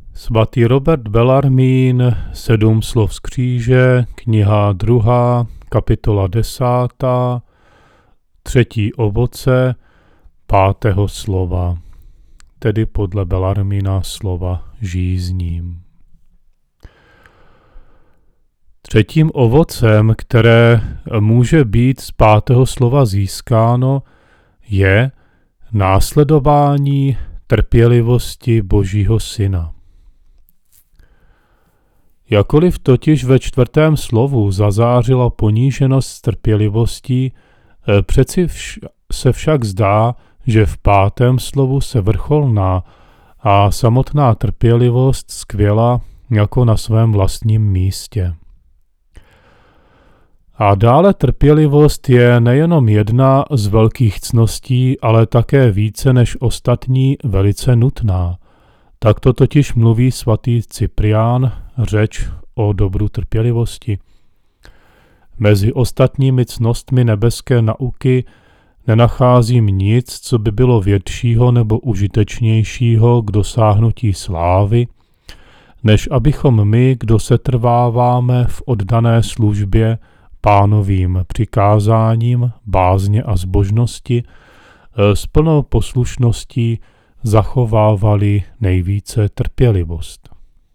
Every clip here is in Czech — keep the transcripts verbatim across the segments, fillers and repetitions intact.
Svatý Robert Bellarmín, Sedm slov z kříže, kniha druhá, kapitola desátá, třetí ovoce pátého slova, tedy podle Bellarmína slova žízním. Třetím ovocem, které může být z pátého slova získáno, je následování trpělivosti Božího Syna. Jakoliv totiž ve čtvrtém slovu zazářila poníženost s trpělivostí, přeci vš- se však zdá, že v pátém slovu se vrcholná a samotná trpělivost skvěla jako na svém vlastním místě. A dále trpělivost je nejenom jedna z velkých ctností, ale také více než ostatní velice nutná. Takto totiž mluví svatý Cyprián, řeč o dobru trpělivosti. Mezi ostatními ctnostmi nebeské nauky nenacházím nic, co by bylo většího nebo užitečnějšího k dosáhnutí slávy, než abychom my, kdo setrváváme v oddané službě Pánovým přikázáním, bázně a zbožnosti, s plnou poslušností zachovávali nejvíce trpělivost.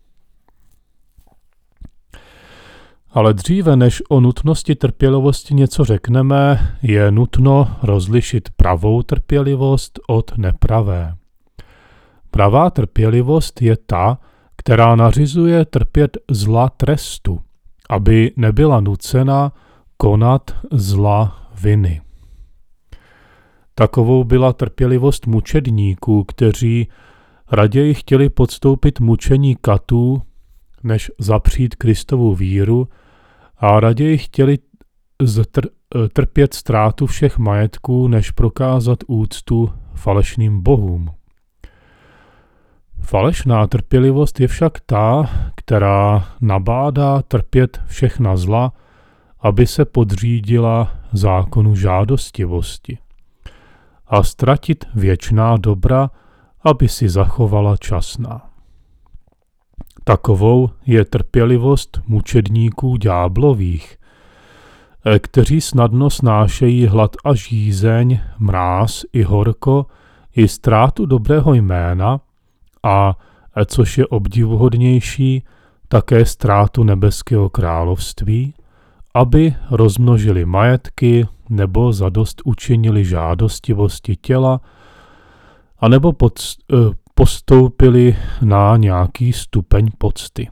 Ale dříve, než o nutnosti trpělivosti něco řekneme, je nutno rozlišit pravou trpělivost od nepravé. Pravá trpělivost je ta, která nařizuje trpět zla trestu, aby nebyla nucena konat zla viny. Takovou byla trpělivost mučedníků, kteří raději chtěli podstoupit mučení katů, než zapřít Kristovu víru, a raději chtěli ztr- trpět ztrátu všech majetků, než prokázat úctu falešným bohům. Falešná trpělivost je však ta, která nabádá trpět všechna zla, aby se podřídila zákonu žádostivosti a ztratit věčná dobra, aby si zachovala časná. Takovou je trpělivost mučedníků ďáblových, kteří snadno snášejí hlad a žízeň, mráz i horko, i ztrátu dobrého jména a, což je obdivuhodnější, také ztrátu nebeského království, aby rozmnožili majetky nebo zadost učinili žádostivosti těla, anebo pod, postoupili na nějaký stupeň pocty.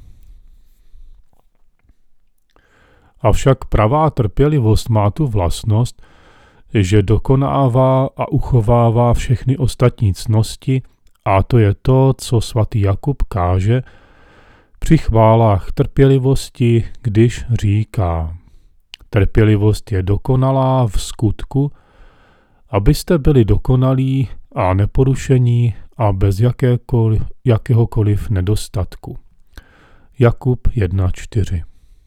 Avšak pravá trpělivost má tu vlastnost, že dokonává a uchovává všechny ostatní ctnosti, a to je to, co svatý Jakub káže při chválách trpělivosti, když říká: trpělivost je dokonalá v skutku, abyste byli dokonalí a neporušení a bez jakékoliv, jakéhokoliv nedostatku. Jakub jedna čtyři.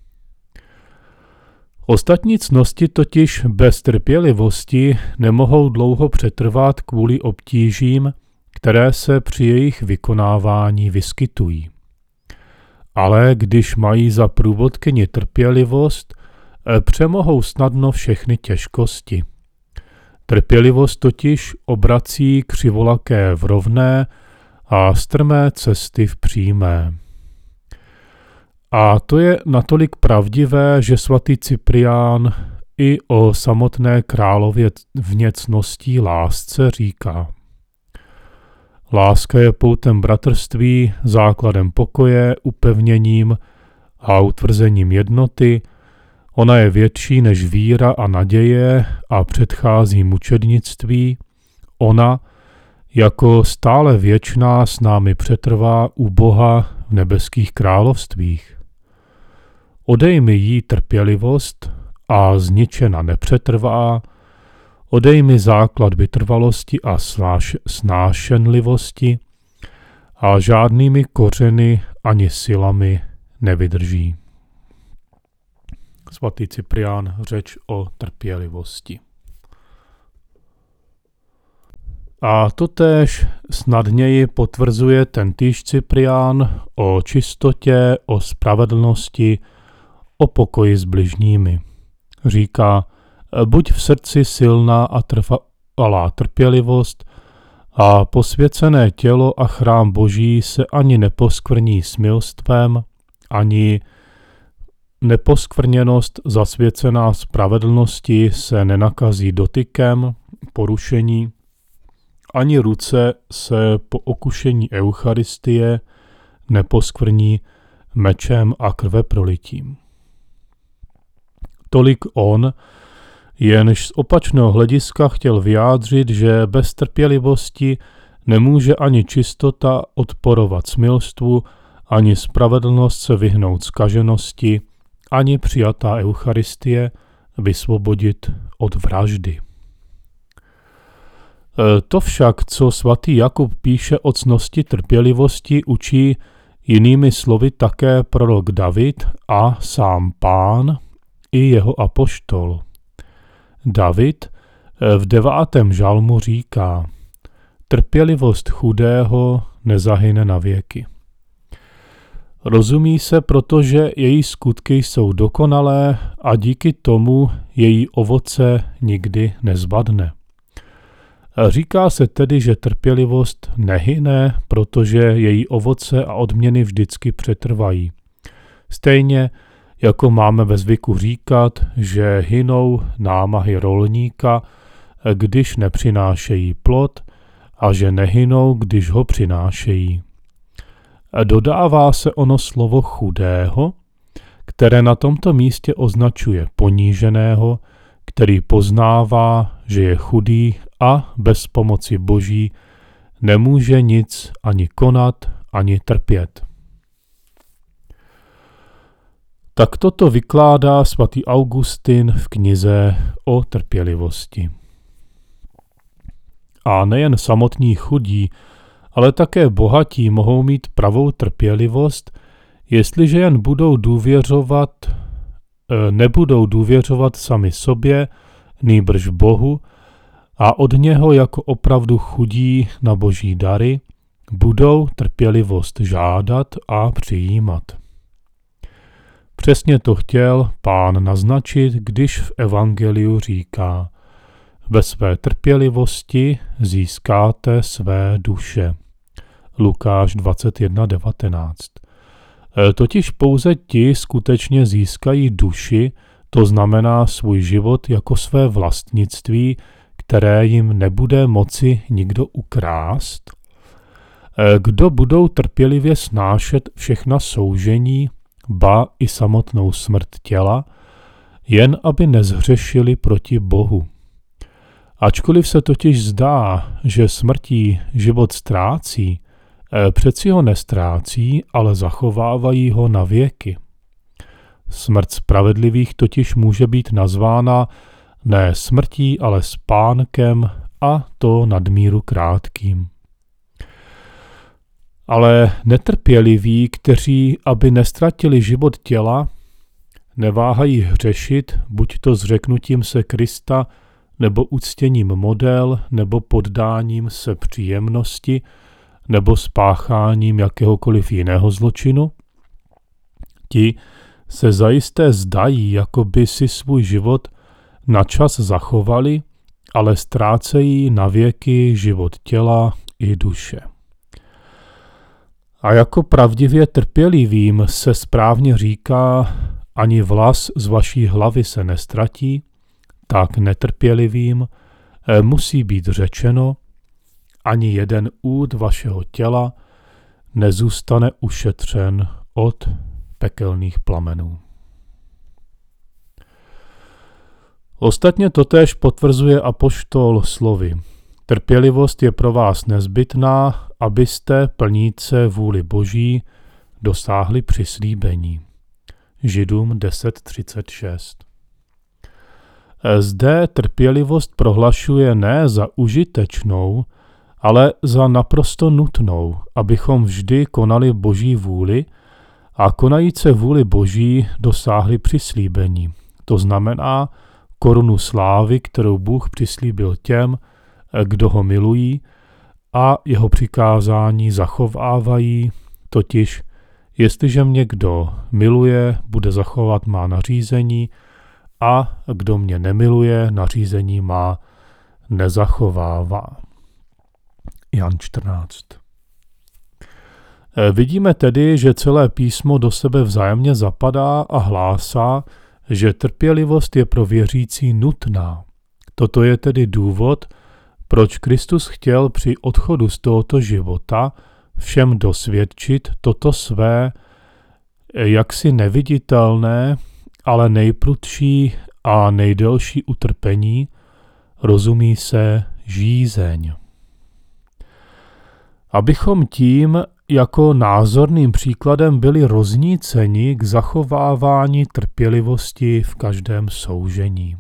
Ostatní ctnosti totiž bez trpělivosti nemohou dlouho přetrvat kvůli obtížím, které se při jejich vykonávání vyskytují. Ale když mají za průvodkyni trpělivost, přemohou snadno všechny těžkosti. Trpělivost totiž obrací křivolaké v rovné a strmé cesty v přímé. A to je natolik pravdivé, že svatý Cyprián i o samotné králově vněcností lásce říká: láska je poutem bratrství, základem pokoje, upevněním a utvrzením jednoty. Ona je větší než víra a naděje a předchází mučednictví. Ona, jako stále věčná, s námi přetrvá u Boha v nebeských královstvích. Odej mi jí trpělivost a zničena nepřetrvá, odej mi základ vytrvalosti a snáš, snášenlivosti a žádnými kořeny ani silami nevydrží. Svatý Cyprián, řeč o trpělivosti. A totéž snadněji potvrzuje tentýž Cyprián o čistotě, o spravedlnosti, o pokoji s bližními. Říká, buď v srdci silná a trvalá trpělivost, a posvěcené tělo a chrám Boží se ani neposkvrní smilstvem, ani neposkvrněnost zasvěcená spravedlnosti se nenakazí dotykem, porušení, ani ruce se po okušení Eucharistie neposkvrní mečem a krveprolitím. Tolik on, jenž z opačného hlediska chtěl vyjádřit, že bez trpělivosti nemůže ani čistota odporovat smilstvu, ani spravedlnost se vyhnout zkaženosti, ani přijatá Eucharistie vysvobodit od vraždy. To však, co svatý Jakub píše o ctnosti trpělivosti, učí jinými slovy také prorok David a sám Pán i jeho apoštol. David v devátém žalmu říká: trpělivost chudého nezahyne na věky. Rozumí se, protože její skutky jsou dokonalé a díky tomu její ovoce nikdy nezvadne. Říká se tedy, že trpělivost nehyne, protože její ovoce a odměny vždycky přetrvají. Stejně jako máme ve zvyku říkat, že hynou námahy rolníka, když nepřinášejí plod, a že nehynou, když ho přinášejí. Dodává se ono slovo chudého, které na tomto místě označuje poníženého, který poznává, že je chudý a bez pomoci Boží nemůže nic ani konat, ani trpět. Tak toto vykládá svatý Augustin v knize o trpělivosti. A nejen samotní chudí, ale také bohatí mohou mít pravou trpělivost, jestliže jen budou důvěřovat, nebudou důvěřovat sami sobě, nýbrž Bohu, a od něho jako opravdu chudí na Boží dary budou trpělivost žádat a přijímat. Přesně to chtěl Pán naznačit, když v evangeliu říká: ve své trpělivosti získáte své duše. Lukáš dvacet jedna devatenáct. Totiž pouze ti skutečně získají duši, to znamená svůj život jako své vlastnictví, které jim nebude moci nikdo ukrást. Kdo budou trpělivě snášet všechna soužení, ba i samotnou smrt těla, jen aby nezhřešili proti Bohu. Ačkoliv se totiž zdá, že smrtí život ztrácí, přeci ho nestrácí, ale zachovávají ho na věky. Smrt spravedlivých totiž může být nazvána ne smrtí, ale spánkem, a to nadmíru krátkým. Ale netrpěliví, kteří, aby nestratili život těla, neváhají hřešit, buď to zřeknutím se Krista, nebo uctěním model, nebo poddáním se příjemnosti, nebo spácháním jakéhokoliv jiného zločinu, ti se zajisté zdají, jako by si svůj život na čas zachovali, ale ztrácejí navěky život těla i duše. A jako pravdivě trpělivým se správně říká, ani vlas z vaší hlavy se nestratí, tak netrpělivým musí být řečeno, ani jeden úd vašeho těla nezůstane ušetřen od pekelných plamenů. Ostatně totéž potvrzuje apoštol slovy: trpělivost je pro vás nezbytná, abyste plníce vůli Boží dosáhli přislíbení. Židům deset třicet šest. Zde trpělivost prohlašuje ne za užitečnou, ale za naprosto nutnou, abychom vždy konali Boží vůli a konajíce vůli Boží dosáhli přislíbení. To znamená korunu slávy, kterou Bůh přislíbil těm, kdo ho milují a jeho přikázání zachovávají, totiž jestliže mě kdo miluje, bude zachovat má nařízení a kdo mě nemiluje, nařízení má nezachovává. Jan čtrnáct. Vidíme tedy, že celé písmo do sebe vzájemně zapadá a hlásá, že trpělivost je pro věřící nutná. Toto je tedy důvod, proč Kristus chtěl při odchodu z tohoto života všem dosvědčit toto své jaksi neviditelné, ale nejprudší a nejdelší utrpení, rozumí se žízeň. Abychom tím jako názorným příkladem byli rozníceni k zachovávání trpělivosti v každém soužení.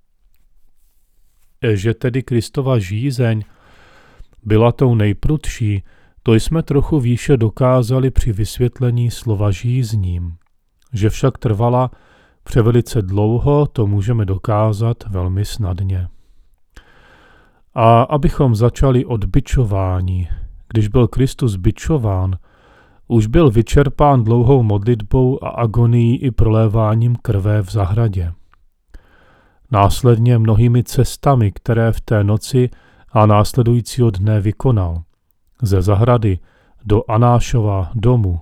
Že tedy Kristova žízeň byla tou nejprudší, to jsme trochu výše dokázali při vysvětlení slova žízním. Že však trvala převelice dlouho, to můžeme dokázat velmi snadně. A abychom začali od bičování, když byl Kristus bičován, už byl vyčerpán dlouhou modlitbou a agonií i proléváním krve v zahradě. Následně mnohými cestami, které v té noci a následujícího dne vykonal. Ze zahrady do Anášova domu.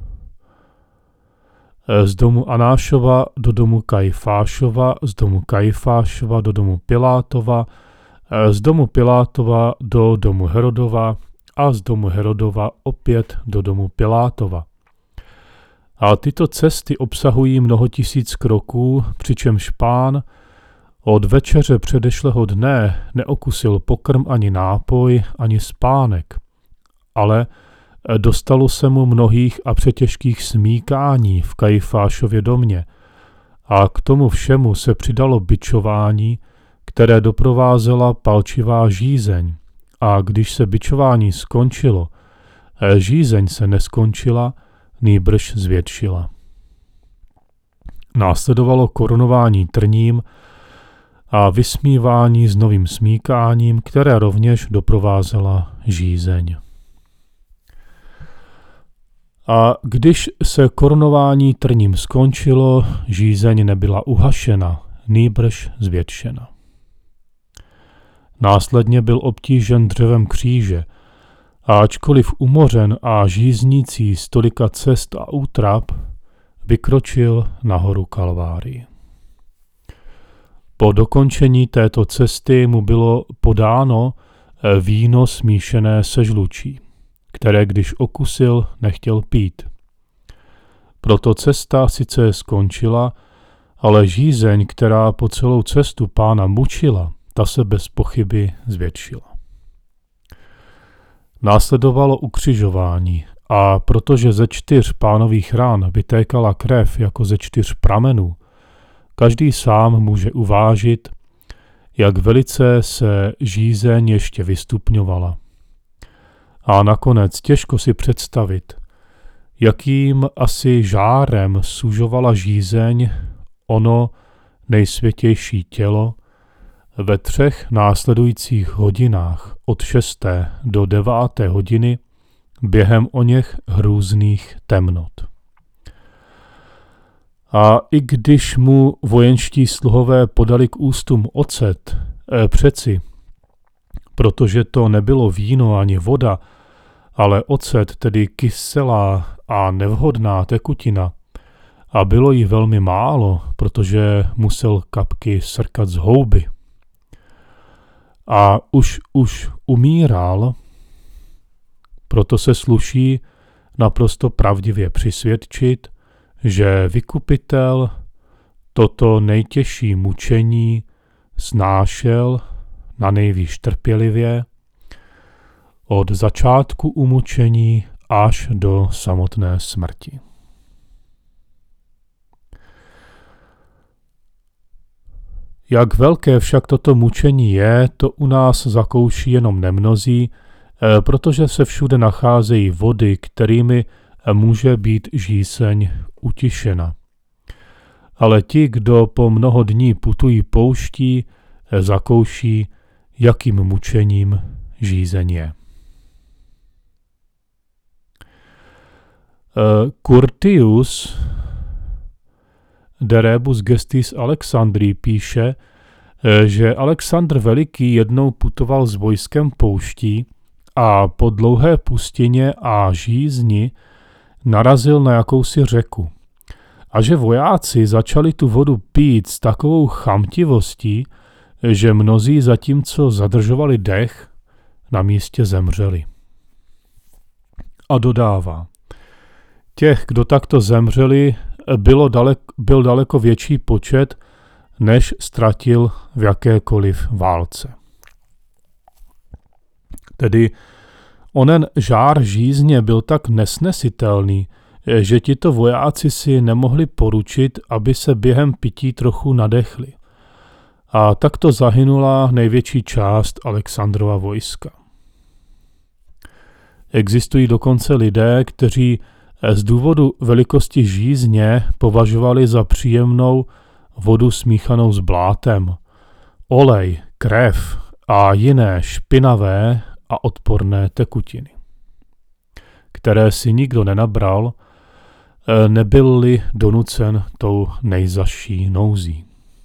Z domu Anášova do domu Kajfášova, z domu Kajfášova do domu Pilátova, z domu Pilátova do domu Herodova a z domu Herodova opět do domu Pilátova. A tyto cesty obsahují mnoho tisíc kroků, přičemž Pán od večeře předešlého dne neokusil pokrm ani nápoj, ani spánek, ale dostalo se mu mnohých a přetěžkých smíkání v Kajfášově domě a k tomu všemu se přidalo bičování, které doprovázela palčivá žízeň. A když se bičování skončilo, žízeň se neskončila, nýbrž zvětšila. Následovalo korunování trním a vysmívání s novým smíkáním, které rovněž doprovázela žízeň. A když se korunování trním skončilo, žízeň nebyla uhašena, nýbrž zvětšena. Následně byl obtížen dřevem kříže a ačkoliv umořen a žíznící z tolika cest a útrap, vykročil na horu Kalvárii. Po dokončení této cesty mu bylo podáno víno smíšené se žlučí, které když okusil, nechtěl pít. Proto cesta sice skončila, ale žízeň, která po celou cestu Pána mučila, ta se bez pochyby zvětšila. Následovalo ukřižování a protože ze čtyř Pánových rán vytékala krev jako ze čtyř pramenů, každý sám může uvážit, jak velice se žízeň ještě vystupňovala. A nakonec těžko si představit, jakým asi žárem sužovala žízeň ono nejsvětější tělo ve třech následujících hodinách od šesté do deváté hodiny během oněch hrůzných temnot. A i když mu vojenští sluhové podali k ústům ocet, eh, přeci, protože to nebylo víno ani voda, ale ocet, tedy kyselá a nevhodná tekutina, a bylo jí velmi málo, protože musel kapky srkat z houby. A už už umíral, proto se sluší naprosto pravdivě přisvědčit, že vykupitel toto nejtěžší mučení snášel na nejvýš trpělivě od začátku umučení až do samotné smrti. Jak velké však toto mučení je, to u nás zakouší jenom nemnozí, protože se všude nacházejí vody, kterými může být žízeň utišena. Ale ti, kdo po mnoho dní putují pouští, zakouší jakým mučením žízeň je. Curtius de rebus gestis Alexandrii píše, že Alexandr Veliký jednou putoval s vojskem pouští a po dlouhé pustině a žízni narazil na jakousi řeku. A že vojáci začali tu vodu pít s takovou chamtivostí, že mnozí zatímco zadržovali dech, na místě zemřeli. A dodává, těch, kdo takto zemřeli, bylo dalek, byl daleko větší počet, než ztratil v jakékoliv válce. Tedy onen žár žízně byl tak nesnesitelný, že tito vojáci si nemohli poručit, aby se během pití trochu nadechli. A takto zahynula největší část Alexandrova vojska. Existují dokonce lidé, kteří z důvodu velikosti žízně považovali za příjemnou vodu smíchanou s blátem, olej, krev a jiné špinavé a odporné tekutiny, které si nikdo nenabral, nebyl-li donucen tou nejzazší nouzí.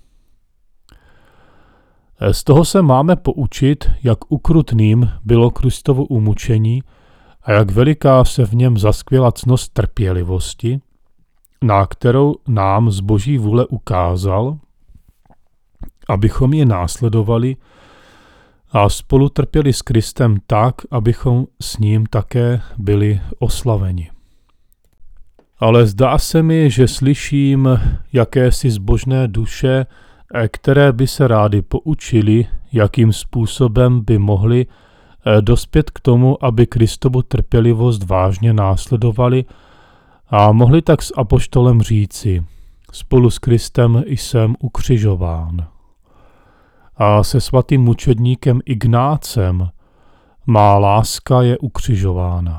Z toho se máme poučit, jak ukrutným bylo Kristovo umučení a jak veliká se v něm zaskvěla ctnost trpělivosti, na kterou nám z Boží vůle ukázal, abychom ji následovali a spolu trpěli s Kristem tak, abychom s ním také byli oslaveni. Ale zdá se mi, že slyším jakési zbožné duše, které by se rády poučili, jakým způsobem by mohli dospět k tomu, aby Kristovu trpělivost vážně následovali a mohli tak s apoštolem říci, spolu s Kristem jsem ukřižován. A se svatým mučedníkem Ignácem má láska je ukřižována.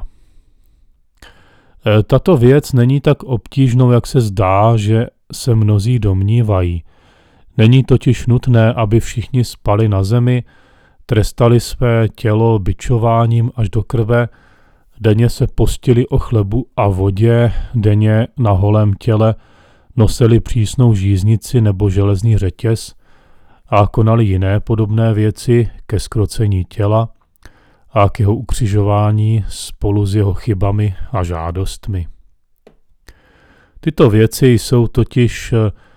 Tato věc není tak obtížnou, jak se zdá, že se mnozí domnívají. Není totiž nutné, aby všichni spali na zemi, trestali své tělo bičováním až do krve, denně se postili o chlebu a vodě, denně na holém těle nosili přísnou žíznici nebo železný řetěz a konali jiné podobné věci ke zkrocení těla a k jeho ukřižování spolu s jeho chybami a žádostmi. Tyto věci jsou totiž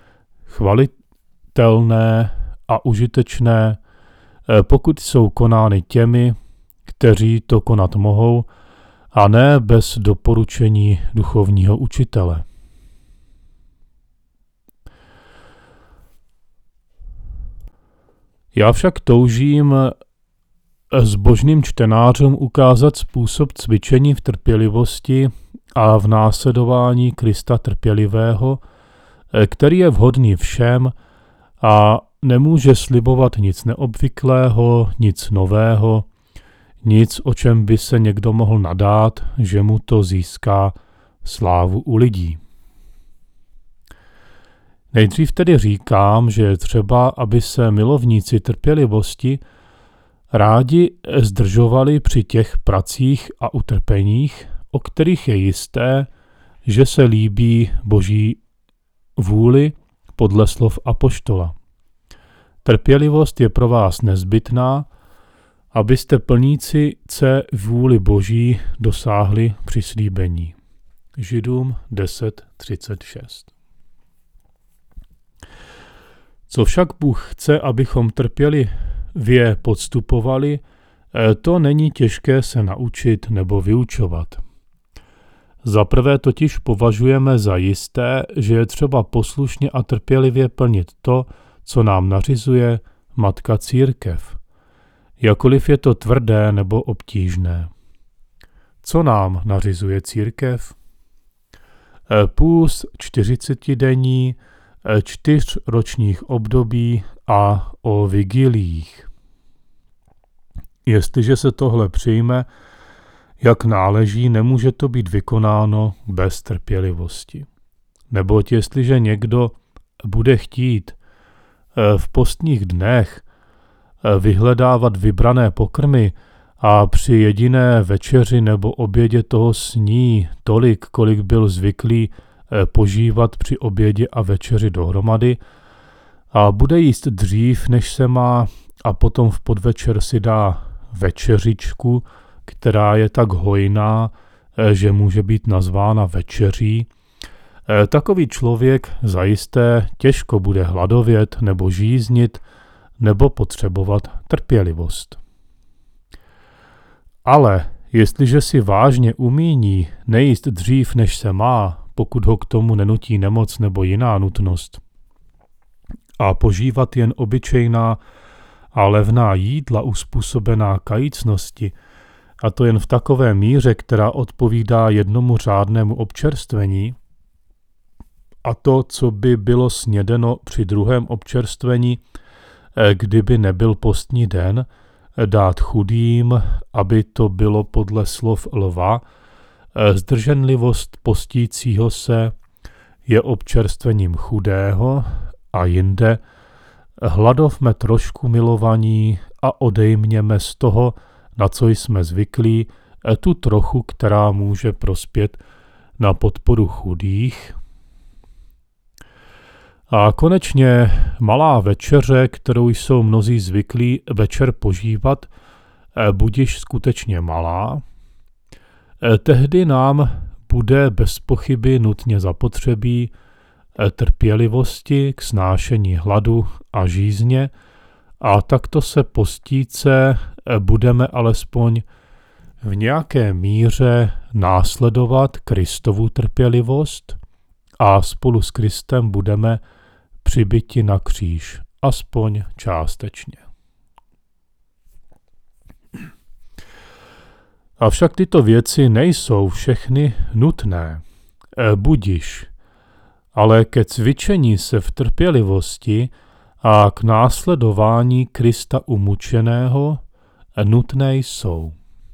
chvalitelné a užitečné, pokud jsou konány těmi, kteří to konat mohou, a ne bez doporučení duchovního učitele. Já však toužím zbožným čtenářům ukázat způsob cvičení v trpělivosti a v následování Krista trpělivého, který je vhodný všem a nemůže slibovat nic neobvyklého, nic nového, nic, o čem by se někdo mohl nadát, že mu to získá slávu u lidí. Nejdřív tedy říkám, že je třeba, aby se milovníci trpělivosti rádi zdržovali při těch pracích a utrpeních, o kterých je jisté, že se líbí Boží vůli podle slov apoštola. Trpělivost je pro vás nezbytná, abyste plníci se vůli Boží dosáhli přislíbení. Židům deset třicet šest. Co však Bůh chce, abychom trpělivě podstupovali, to není těžké se naučit nebo vyučovat. Za prvé totiž považujeme za jisté, že je třeba poslušně a trpělivě plnit to, co nám nařizuje Matka Církev, jakkoliv je to tvrdé nebo obtížné. Co nám nařizuje církev? Půst čtyřicetidenní, čtyř ročních období a o vigiliích. Jestliže se tohle přijme, jak náleží, nemůže to být vykonáno bez trpělivosti. Neboť jestliže někdo bude chtít v postních dnech vyhledávat vybrané pokrmy a při jediné večeři nebo obědě toho sní tolik, kolik byl zvyklý požívat při obědě a večeři dohromady, a bude jíst dřív, než se má, a potom v podvečer si dá večeřičku, která je tak hojná, že může být nazvána večeří. Takový člověk zajisté těžko bude hladovět nebo žíznit nebo potřebovat trpělivost. Ale jestliže si vážně umíní nejíst dřív, než se má, pokud ho k tomu nenutí nemoc nebo jiná nutnost, a požívat jen obyčejná a levná jídla uspůsobená kajícnosti, a to jen v takové míře, která odpovídá jednomu řádnému občerstvení, a to, co by bylo snědeno při druhém občerstvení, kdyby nebyl postní den, dát chudým, aby to bylo podle slov lva, zdrženlivost postícího se je občerstvením chudého, a jinde hladovme trošku milovaní a odejměme z toho, na co jsme zvyklí, tu trochu, která může prospět na podporu chudých. A konečně malá večeře, kterou jsou mnozí zvyklí večer požívat, budiž skutečně malá, tehdy nám bude bez pochyby nutně zapotřebí trpělivosti k snášení hladu a žízně, a takto se postíce budeme alespoň v nějaké míře následovat Kristovu trpělivost a spolu s Kristem budeme přibyti na kříž, aspoň částečně. Avšak tyto věci nejsou všechny nutné. Budiž, ale ke cvičení se v trpělivosti a k následování Krista umučeného nutné jsou.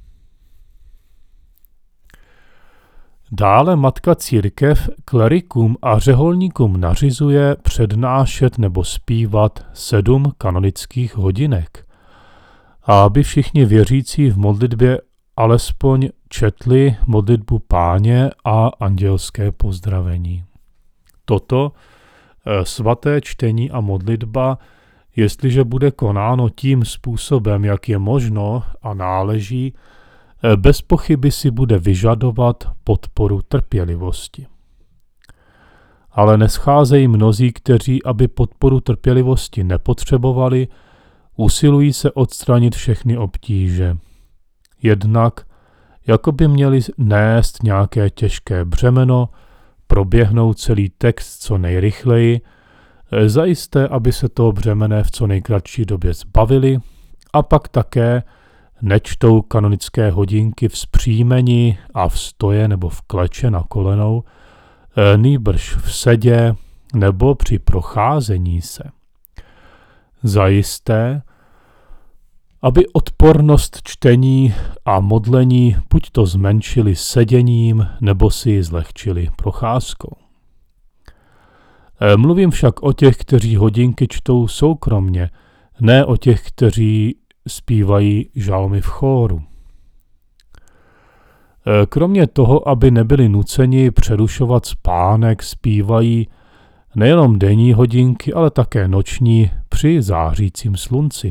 Dále Matka Církev klerikům a řeholníkům nařizuje přednášet nebo zpívat sedm kanonických hodinek, a aby všichni věřící v modlitbě alespoň četli modlitbu Páně a andělské pozdravení. Toto svaté čtení a modlitba, jestliže bude konáno tím způsobem, jak je možno a náleží, bez pochyby si bude vyžadovat podporu trpělivosti. Ale nescházejí mnozí, kteří, aby podporu trpělivosti nepotřebovali, usilují se odstranit všechny obtíže. Jednak, jako by měli nést nějaké těžké břemeno, proběhnout celý text co nejrychleji, zajisté, aby se toho břemene v co nejkratší době zbavili, a pak také nečtou kanonické hodinky v zpříjmení a v stoje nebo v kleče na kolenou, nýbrž v sedě nebo při procházení se. Zajisté, aby odpornost čtení a modlení buď to zmenšili seděním, nebo si ji zlehčili procházkou. Mluvím však o těch, kteří hodinky čtou soukromně, ne o těch, kteří zpívají žalmy v chóru. Kromě toho, aby nebyli nuceni přerušovat spánek, zpívají nejenom denní hodinky, ale také noční při zářícím slunci.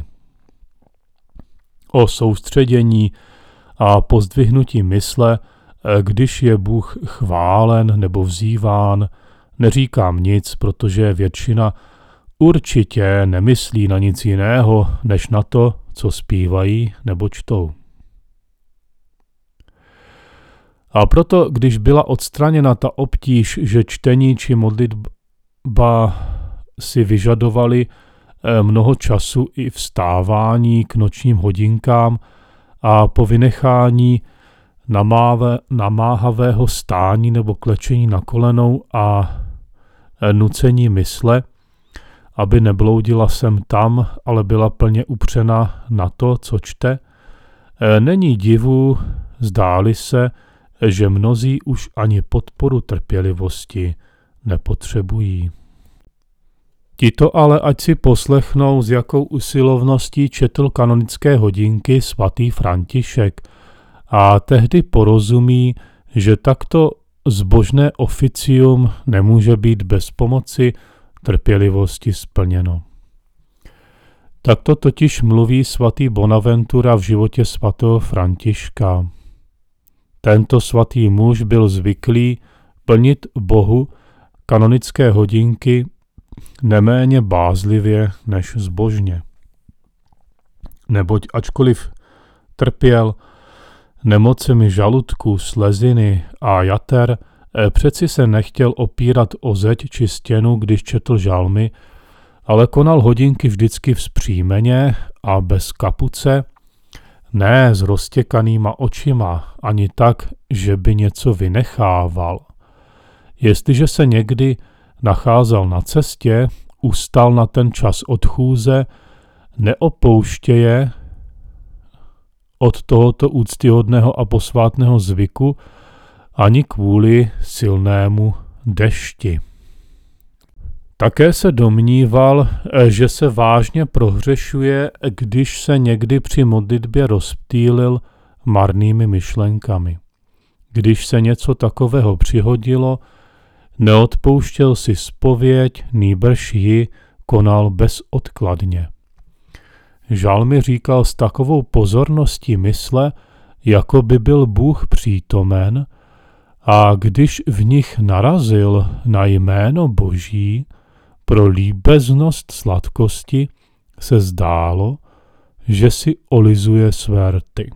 O soustředění a pozdvihnutí mysle, když je Bůh chválen nebo vzýván, neříkám nic, protože většina určitě nemyslí na nic jiného, než na to, co zpívají nebo čtou. A proto, když byla odstraněna ta obtíž, že čtení či modlitba si vyžadovali mnoho času i vstávání k nočním hodinkám a po vynechání namáve, namáhavého stání nebo klečení na kolenou a nucení mysle, aby nebloudila sem tam, ale byla plně upřena na to, co čte, není divu, zdáli se, že mnozí už ani podporu trpělivosti nepotřebují. Tito ale ať si poslechnou, s jakou usilovností četl kanonické hodinky svatý František a tehdy porozumí, že takto zbožné oficium nemůže být bez pomoci trpělivosti splněno. Takto totiž mluví svatý Bonaventura v životě svatého Františka. Tento svatý muž byl zvyklý plnit Bohu kanonické hodinky neméně bázlivě než zbožně. Neboť ačkoliv trpěl nemocemi žaludku, sleziny a jater, přeci se nechtěl opírat o zeď či stěnu, když četl žalmy, ale konal hodinky vždycky vzpřímeně a bez kapuce, ne s roztěkanýma očima, ani tak, že by něco vynechával. Jestliže se někdy nacházel na cestě, ustal na ten čas od chůze, neopouštěje od tohoto úctyhodného a posvátného zvyku ani kvůli silnému dešti. Také se domníval, že se vážně prohřešuje, když se někdy při modlitbě rozptýlil marnými myšlenkami. Když se něco takového přihodilo, neodpouštěl si zpověď, nýbrž ji konal bezodkladně. Žalmy říkal s takovou pozorností mysle, jako by byl Bůh přítomen, a když v nich narazil na jméno Boží, pro líbeznost sladkosti se zdálo, že si olizuje své rty.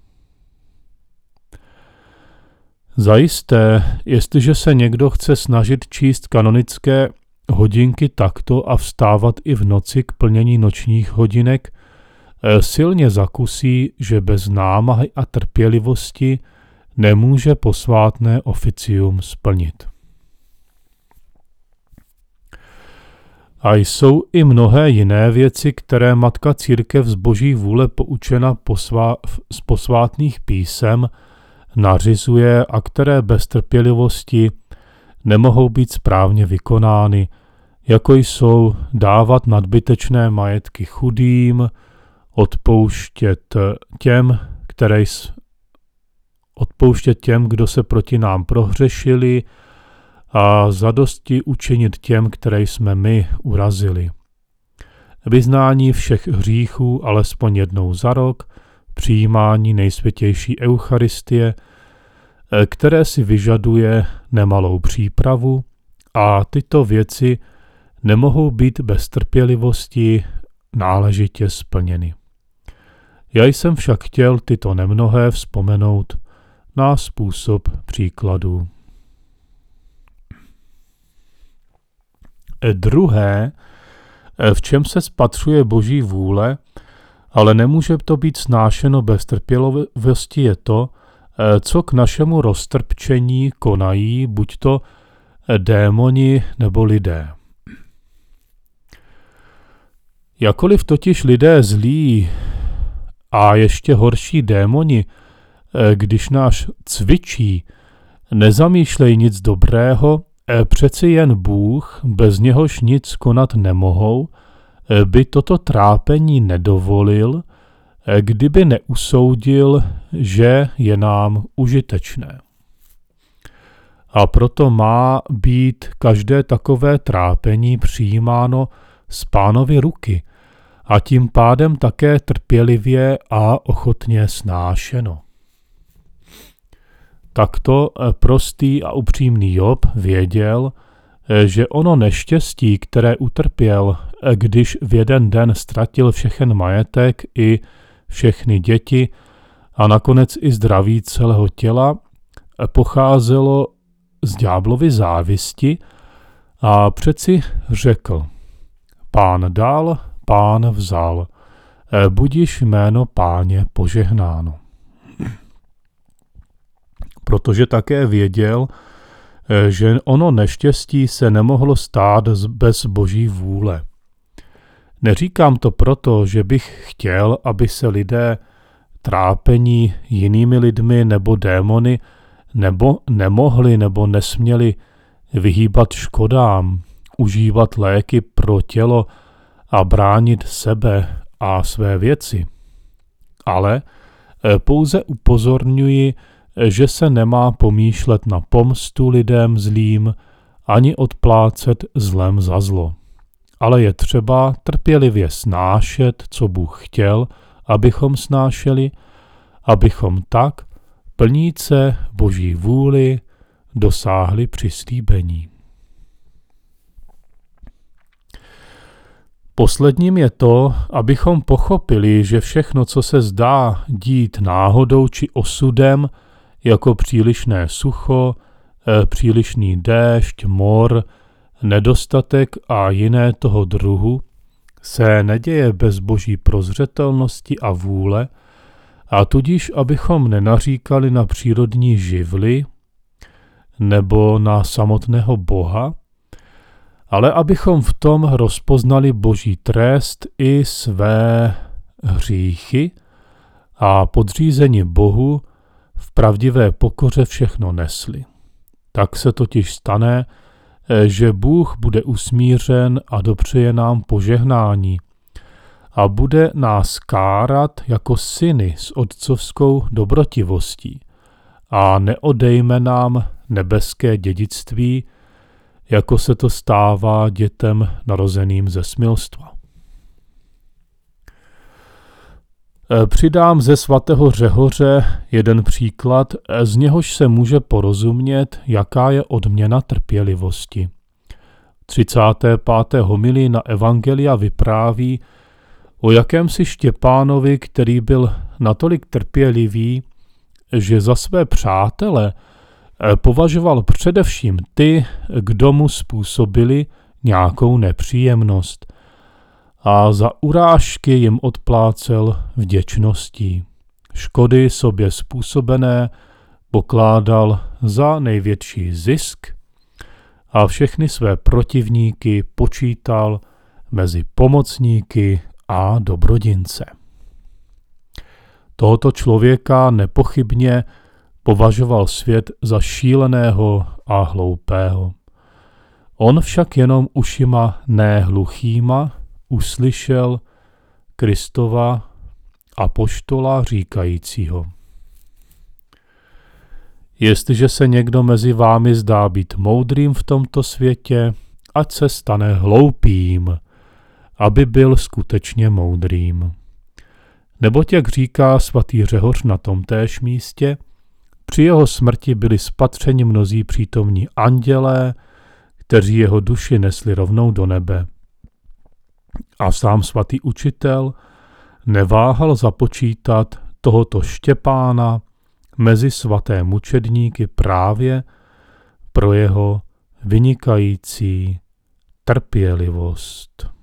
Zajisté, jestliže se někdo chce snažit číst kanonické hodinky takto a vstávat i v noci k plnění nočních hodinek, silně zakusí, že bez námahy a trpělivosti nemůže posvátné oficium splnit. A jsou i mnohé jiné věci, které Matka Církev z Boží vůle poučena posvá, z posvátných písem nařizuje a které bez trpělivosti nemohou být správně vykonány, jako jsou dávat nadbytečné majetky chudým, odpouštět těm, které odpouštět těm, kdo se proti nám prohřešili, a zadosti učinit těm, které jsme my urazili. Vyznání všech hříchů alespoň jednou za rok, přijímání nejsvětější eucharistie, které si vyžaduje nemalou přípravu, a tyto věci nemohou být bez trpělivosti náležitě splněny. Já jsem však chtěl tyto nemnohé vzpomenout na způsob příkladů. Druhé, v čem se spatřuje Boží vůle, ale nemůže to být snášeno bez trpělivosti, je to, co k našemu roztrpčení konají buď to démoni nebo lidé. Jakoliv totiž lidé zlí a ještě horší démoni, když nás cvičí, nezamýšlej nic dobrého, přeci jen Bůh, bez něhož nic konat nemohou, by toto trápení nedovolil, kdyby neusoudil, že je nám užitečné. A proto má být každé takové trápení přijímáno z Pánovy ruky a tím pádem také trpělivě a ochotně snášeno. Takto prostý a upřímný Job věděl, že ono neštěstí, které utrpěl, když v jeden den ztratil všechen majetek i všechny děti a nakonec i zdraví celého těla, pocházelo z ďáblovy závisti a přeci řekl: Pán dal, Pán vzal, budiž jméno Páně požehnáno. Protože také věděl, že ono neštěstí se nemohlo stát bez Boží vůle. Neříkám to proto, že bych chtěl, aby se lidé trápení jinými lidmi nebo démony nebo nemohli nebo nesměli vyhýbat škodám, užívat léky pro tělo a bránit sebe a své věci. Ale pouze upozorňuji, že se nemá pomýšlet na pomstu lidem zlým ani odplácet zlem za zlo. Ale je třeba trpělivě snášet, co Bůh chtěl, abychom snášeli, abychom tak, plníce Boží vůli, dosáhli přislíbení. Posledním je to, abychom pochopili, že všechno, co se zdá dít náhodou či osudem, jako přílišné sucho, přílišný déšť, mor, nedostatek a jiné toho druhu, se neděje bez Boží prozřetelnosti a vůle, a tudíž abychom nenaříkali na přírodní živly nebo na samotného Boha, ale abychom v tom rozpoznali Boží trest i své hříchy a podřízení Bohu v pravdivé pokoře všechno nesli. Tak se totiž stane, že Bůh bude usmířen a dopřeje nám požehnání a bude nás kárat jako syny s otcovskou dobrotivostí a neodejme nám nebeské dědictví, jako se to stává dětem narozeným ze smilstva. Přidám ze svatého Řehoře jeden příklad, z něhož se může porozumět, jaká je odměna trpělivosti. třicáté páté homilii na Evangelia vypráví o jakémsi Štěpánovi, který byl natolik trpělivý, že za své přátele považoval především ty, kdo mu způsobili nějakou nepříjemnost, a za urážky jim odplácel vděčností. Škody sobě způsobené pokládal za největší zisk a všechny své protivníky počítal mezi pomocníky a dobrodince. Tohoto člověka nepochybně považoval svět za šíleného a hloupého. On však jenom ušima ne hluchýma uslyšel Kristova apoštola říkajícího: Jestliže se někdo mezi vámi zdá být moudrým v tomto světě, ať se stane hloupým, aby byl skutečně moudrým. Neboť, jak říká svatý Řehoř na tomtéž místě, při jeho smrti byli spatřeni mnozí přítomní andělé, kteří jeho duši nesli rovnou do nebe. A sám svatý učitel neváhal započítat tohoto Štěpána mezi svaté mučedníky právě pro jeho vynikající trpělivost.